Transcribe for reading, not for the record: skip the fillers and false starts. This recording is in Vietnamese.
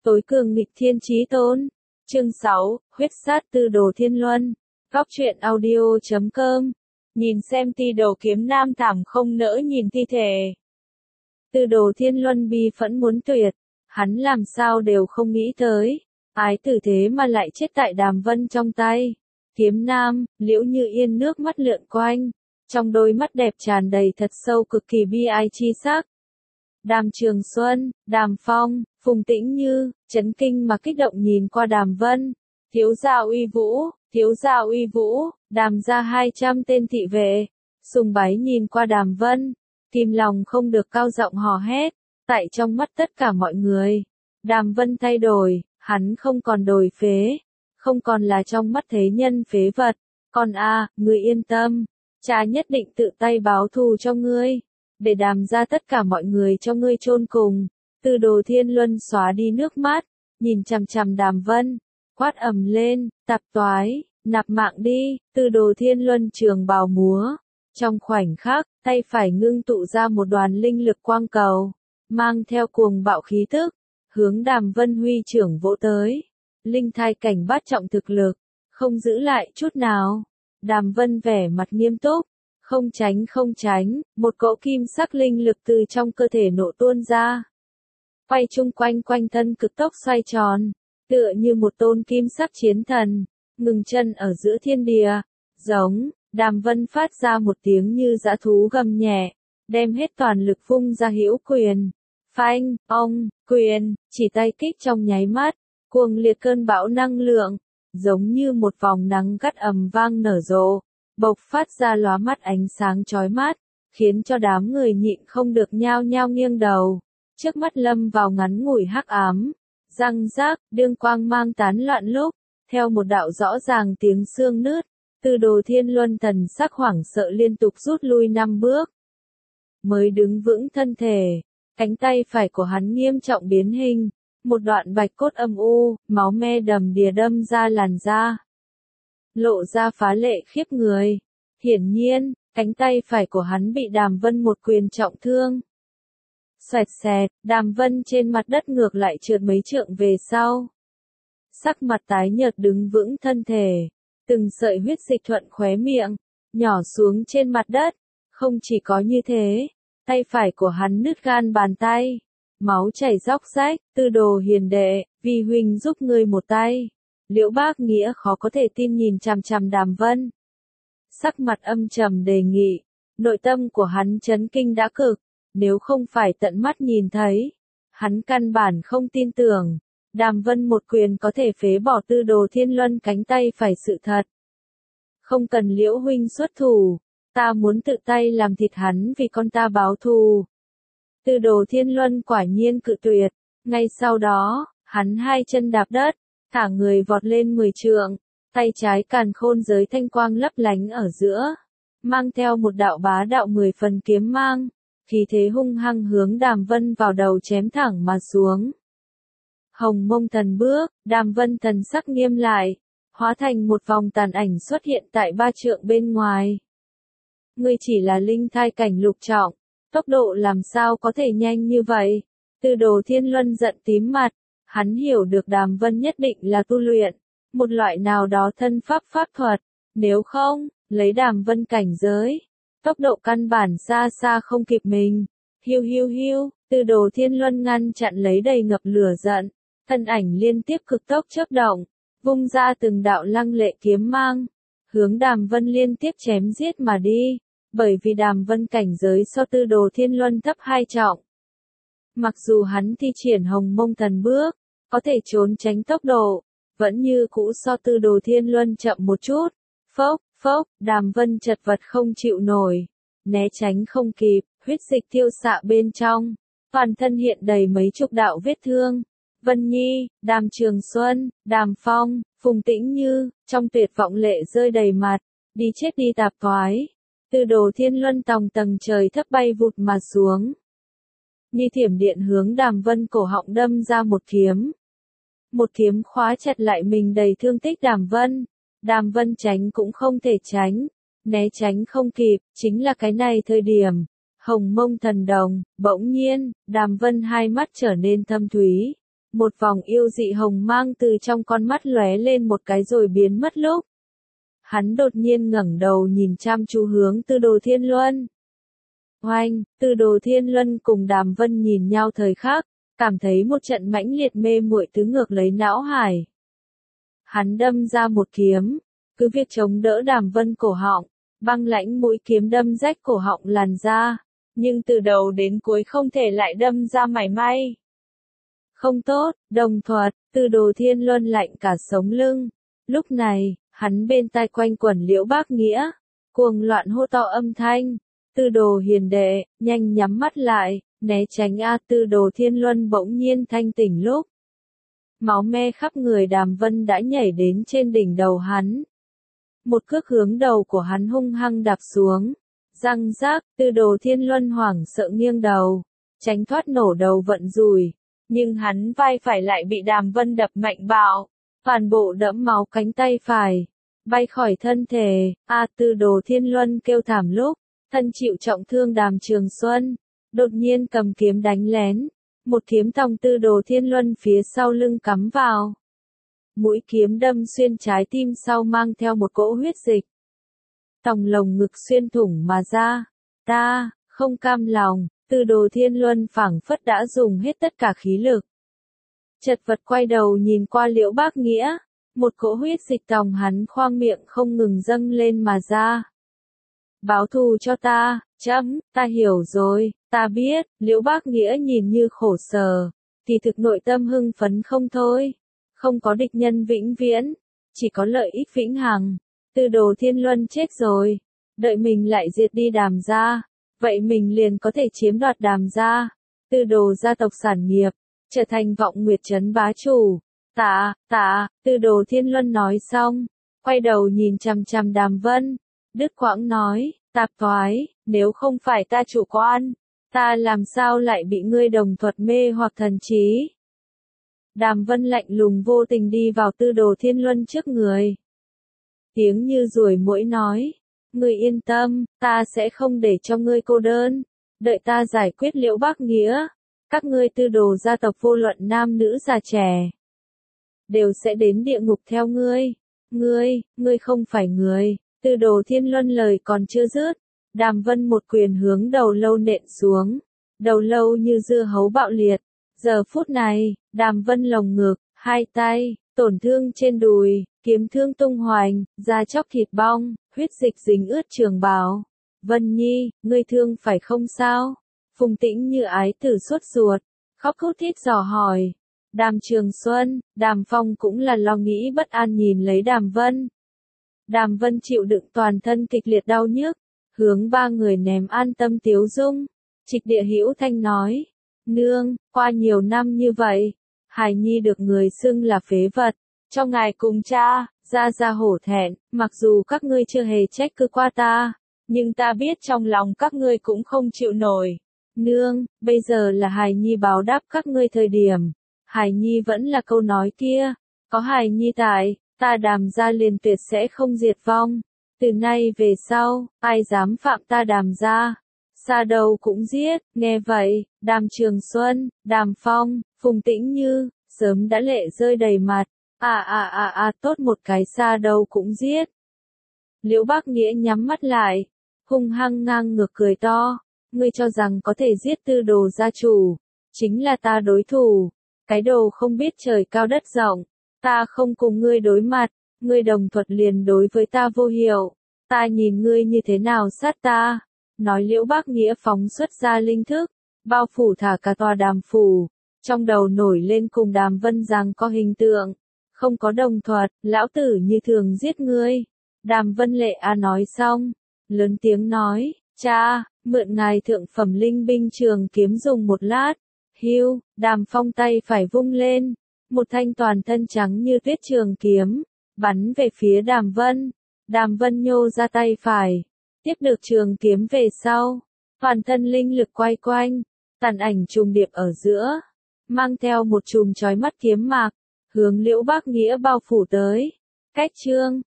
Tối cường nghịch thiên chí tôn. Chương 6, huyết sát Tư Đồ Thiên Luân. Góc truyện audio.com. Nhìn xem Ti Đầu kiếm nam thảm không nỡ nhìn thi thể. Tư Đồ Thiên Luân bi phẫn muốn tuyệt, hắn làm sao đều không nghĩ tới, ái tử thế mà lại chết tại Đàm Vân trong tay. Kiếm nam, Liễu Như Yên nước mắt lượn quanh, trong đôi mắt đẹp tràn đầy thật sâu cực kỳ bi ai chi sắc. Đàm Trường Xuân, Đàm Phong, Phùng Tĩnh Như, chấn kinh mà kích động nhìn qua Đàm Vân. Thiếu gia uy vũ, Đàm gia 200 tên thị vệ, sùng bái nhìn qua Đàm Vân, kim lòng không được cao giọng hò hét, tại trong mắt tất cả mọi người. Đàm Vân thay đổi, hắn không còn đổi phế, không còn là trong mắt thế nhân phế vật, con ngươi yên tâm, cha nhất định tự tay báo thù cho ngươi, để Đàm ra tất cả mọi người cho ngươi chôn cùng. Tư Đồ Thiên Luân xóa đi nước mắt, nhìn chằm chằm Đàm Vân, quát ầm lên, tạp toái, nạp mạng đi. Tư Đồ Thiên Luân trường bào múa, trong khoảnh khắc, tay phải ngưng tụ ra một đoàn linh lực quang cầu, mang theo cuồng bạo khí tức, hướng Đàm Vân huy trưởng vỗ tới. Linh thai cảnh bát trọng thực lực, không giữ lại chút nào. Đàm Vân vẻ mặt nghiêm túc, không tránh, một cỗ kim sắc linh lực từ trong cơ thể nổ tuôn ra. Quay chung quanh thân cực tốc xoay tròn, tựa như một tôn kim sắc chiến thần, ngừng chân ở giữa thiên địa. Giống, Đàm Vân phát ra một tiếng như dã thú gầm nhẹ, đem hết toàn lực vung ra hữu quyền. Phanh, quyền, chỉ tay kích trong nháy mắt, cuồng liệt cơn bão năng lượng, giống như một vòng nắng gắt ầm vang nở rộ, bộc phát ra lóa mắt ánh sáng chói mắt, khiến cho đám người nhịn không được nhao nhao nghiêng đầu. Trước mắt lâm vào ngắn ngủi hắc ám, răng rác, đương quang mang tán loạn lúc, theo một đạo rõ ràng tiếng xương nứt, Tư Đồ Thiên Luân thần sắc hoảng sợ liên tục rút lui 5 bước. Mới đứng vững thân thể, cánh tay phải của hắn nghiêm trọng biến hình, một đoạn bạch cốt âm u, máu me đầm đìa đâm ra làn da, lộ ra phá lệ khiếp người. Hiển nhiên, cánh tay phải của hắn bị Đàm Vân một quyền trọng thương. Xoẹt xẹt, Đàm Vân trên mặt đất ngược lại trượt mấy trượng về sau. Sắc mặt tái nhợt đứng vững thân thể, từng sợi huyết dịch thuận khóe miệng, nhỏ xuống trên mặt đất. Không chỉ có như thế, tay phải của hắn nứt gan bàn tay, máu chảy róc rách. Tư Đồ hiền đệ, vì huynh giúp ngươi một tay. Liễu Bác Nghĩa khó có thể tin nhìn chằm chằm Đàm Vân. Sắc mặt âm trầm đề nghị, nội tâm của hắn chấn kinh đã cực. Nếu không phải tận mắt nhìn thấy, hắn căn bản không tin tưởng, Đàm Vân một quyền có thể phế bỏ Tư Đồ Thiên Luân cánh tay phải sự thật. Không cần Liễu huynh xuất thủ, ta muốn tự tay làm thịt hắn vì con ta báo thù. Tư Đồ Thiên Luân quả nhiên cự tuyệt, ngay sau đó, hắn hai chân đạp đất, thả người vọt lên 10 trượng, tay trái càn khôn giới thanh quang lấp lánh ở giữa, mang theo một đạo bá đạo 10 phần kiếm mang. Khí thế hung hăng hướng Đàm Vân vào đầu chém thẳng mà xuống. Hồng Mông Thần bước, Đàm Vân thần sắc nghiêm lại, hóa thành một vòng tàn ảnh xuất hiện tại 3 trượng bên ngoài. Ngươi chỉ là linh thai cảnh lục trọng, tốc độ làm sao có thể nhanh như vậy? Tư Đồ Thiên Luân giận tím mặt, hắn hiểu được Đàm Vân nhất định là tu luyện một loại nào đó thân pháp thuật, nếu không, lấy Đàm Vân cảnh giới, tốc độ căn bản xa xa không kịp mình. Hiu, Tư Đồ Thiên Luân ngăn chặn lấy đầy ngập lửa giận, thân ảnh liên tiếp cực tốc chớp động, vung ra từng đạo lăng lệ kiếm mang, hướng Đàm Vân liên tiếp chém giết mà đi, bởi vì Đàm Vân cảnh giới so Tư Đồ Thiên Luân thấp 2 trọng. Mặc dù hắn thi triển Hồng Mông Thần bước, có thể trốn tránh tốc độ, vẫn như cũ so Tư Đồ Thiên Luân chậm một chút. Phốc, Đàm Vân chật vật không chịu nổi, né tránh không kịp, huyết dịch tiêu xạ bên trong, toàn thân hiện đầy mấy chục đạo vết thương. Vân Nhi, Đàm Trường Xuân, Đàm Phong, Phùng Tĩnh Như, trong tuyệt vọng lệ rơi đầy mặt, đi chết đi tạp thoái. Tư Đồ Thiên Luân tòng tầng trời thấp bay vụt mà xuống, như thiểm điện hướng Đàm Vân cổ họng đâm ra một kiếm khóa chặt lại mình đầy thương tích Đàm Vân. Đàm Vân tránh cũng không thể tránh, né tránh không kịp, chính là cái này thời điểm. Hồng Mông Thần Đồng, bỗng nhiên, Đàm Vân hai mắt trở nên thâm thúy, Một vòng yêu dị hồng mang từ trong con mắt lóe lên một cái rồi biến mất lúc. Hắn đột nhiên ngẩng đầu nhìn chăm chú hướng Tư Đồ Thiên Luân. Oanh, Tư Đồ Thiên Luân cùng Đàm Vân nhìn nhau thời khắc, cảm thấy một trận mãnh liệt mê muội tứ ngược lấy não hải. Hắn đâm ra một kiếm, cứ việc chống đỡ Đàm Vân cổ họng, băng lãnh mũi kiếm đâm rách cổ họng làn da, nhưng từ đầu đến cuối không thể lại đâm ra mảy may. Không tốt, đồng thuật, Tư Đồ Thiên Luân lạnh cả sống lưng. Lúc này, hắn bên tai quanh quẩn Liễu Bác Nghĩa, cuồng loạn hô to âm thanh. Tư Đồ hiền đệ, nhanh nhắm mắt lại, né tránh a. Tư Đồ Thiên Luân bỗng nhiên thanh tỉnh lúc. Máu me khắp người Đàm Vân đã nhảy đến trên đỉnh đầu hắn. Một cước hướng đầu của hắn hung hăng đạp xuống. Răng rác, Tư Đồ Thiên Luân hoảng sợ nghiêng đầu, tránh thoát nổ đầu vận rùi. Nhưng hắn vai phải lại bị Đàm Vân đập mạnh bạo, toàn bộ đẫm máu cánh tay phải, bay khỏi thân thể. Tư Đồ Thiên Luân kêu thảm lúc, thân chịu trọng thương Đàm Trường Xuân, đột nhiên cầm kiếm đánh lén, một kiếm tòng Tư Đồ Thiên Luân phía sau lưng cắm vào. Mũi kiếm đâm xuyên trái tim sau mang theo một cỗ huyết dịch. Tòng lồng ngực xuyên thủng mà ra. Ta, không cam lòng, Tư Đồ Thiên Luân phảng phất đã dùng hết tất cả khí lực. Chật vật quay đầu nhìn qua Liễu Bác Nghĩa, một cỗ huyết dịch tòng hắn khoang miệng không ngừng dâng lên mà ra. Báo thù cho ta, ta hiểu rồi, ta biết. Liễu Bác Nghĩa nhìn như khổ sở, thì thực nội tâm hưng phấn không thôi. Không có địch nhân vĩnh viễn, chỉ có lợi ích vĩnh hằng. Tư Đồ Thiên Luân chết rồi, đợi mình lại diệt đi Đàm gia, vậy mình liền có thể chiếm đoạt Đàm gia, Tư Đồ gia tộc sản nghiệp, trở thành Vọng Nguyệt trấn bá chủ. Tư Đồ Thiên Luân nói xong, quay đầu nhìn chằm chằm Đàm Vân, đứt quãng nói, tạp thoái, nếu không phải ta chủ quan, ta làm sao lại bị ngươi đồng thuật mê hoặc thần trí. Đàm Vân lạnh lùng vô tình đi vào Tư Đồ Thiên Luân trước người. Tiếng như ruồi muỗi nói, ngươi yên tâm, ta sẽ không để cho ngươi cô đơn, đợi ta giải quyết Liễu Bác Nghĩa, các ngươi Tư Đồ gia tộc vô luận nam nữ già trẻ, đều sẽ đến địa ngục theo ngươi. Ngươi không phải người. Tư Đồ Thiên Luân lời còn chưa dứt, Đàm Vân một quyền hướng đầu lâu nện xuống, đầu lâu như dưa hấu bạo liệt. Giờ phút này, Đàm Vân lồng ngực, hai tay, tổn thương trên đùi, kiếm thương tung hoành, da chóc thịt bong, huyết dịch dính ướt trường bào. Vân Nhi, ngươi thương phải không sao? Phùng Tĩnh Như ái tử sốt ruột, khóc thút thít dò hỏi. Đàm Trường Xuân, Đàm Phong cũng là lo nghĩ bất an nhìn lấy Đàm Vân. Đàm Vân chịu đựng toàn thân kịch liệt đau nhức, hướng ba người ném an tâm tiếu dung. Trịch Địa Hữu Thanh nói, nương, qua nhiều năm như vậy, hài nhi được người xưng là phế vật, cho ngài cùng cha, ra hổ thẹn, mặc dù các ngươi chưa hề trách cứ qua ta, nhưng ta biết trong lòng các ngươi cũng không chịu nổi. Nương, bây giờ là hài nhi báo đáp các ngươi thời điểm. Hài nhi vẫn là câu nói kia, có hài nhi tại, ta Đàm gia liền tuyệt sẽ không diệt vong. Từ nay về sau, ai dám phạm ta Đàm gia, xa đầu cũng giết. Nghe vậy, Đàm Trường Xuân, Đàm Phong, Phùng Tĩnh Như, sớm đã lệ rơi đầy mặt. Tốt một cái xa đầu cũng giết. Liễu Bác Nghĩa nhắm mắt lại, hung hăng ngang ngược cười to. Ngươi cho rằng có thể giết Tư Đồ gia chủ, chính là ta đối thủ. Cái đồ không biết trời cao đất rộng, ta không cùng ngươi đối mặt, ngươi đồng thuật liền đối với ta vô hiệu, ta nhìn ngươi như thế nào sát ta. Nói Liễu Bác Nghĩa phóng xuất ra linh thức, bao phủ thả cả tòa Đàm phủ, trong đầu nổi lên cùng Đàm Vân rằng có hình tượng, không có đồng thuật, lão tử như thường giết ngươi. Đàm Vân Lệ nói xong, lớn tiếng nói, cha, mượn ngài thượng phẩm linh binh trường kiếm dùng một lát. Hưu, Đàm Phong tay phải vung lên, một thanh toàn thân trắng như tuyết trường kiếm, bắn về phía Đàm Vân. Đàm Vân nhô ra tay phải, tiếp được trường kiếm về sau, toàn thân linh lực quay quanh, tàn ảnh trùng điệp ở giữa, mang theo một chùm chói mắt kiếm mạc, hướng Liễu Bác Nghĩa bao phủ tới. Cách chương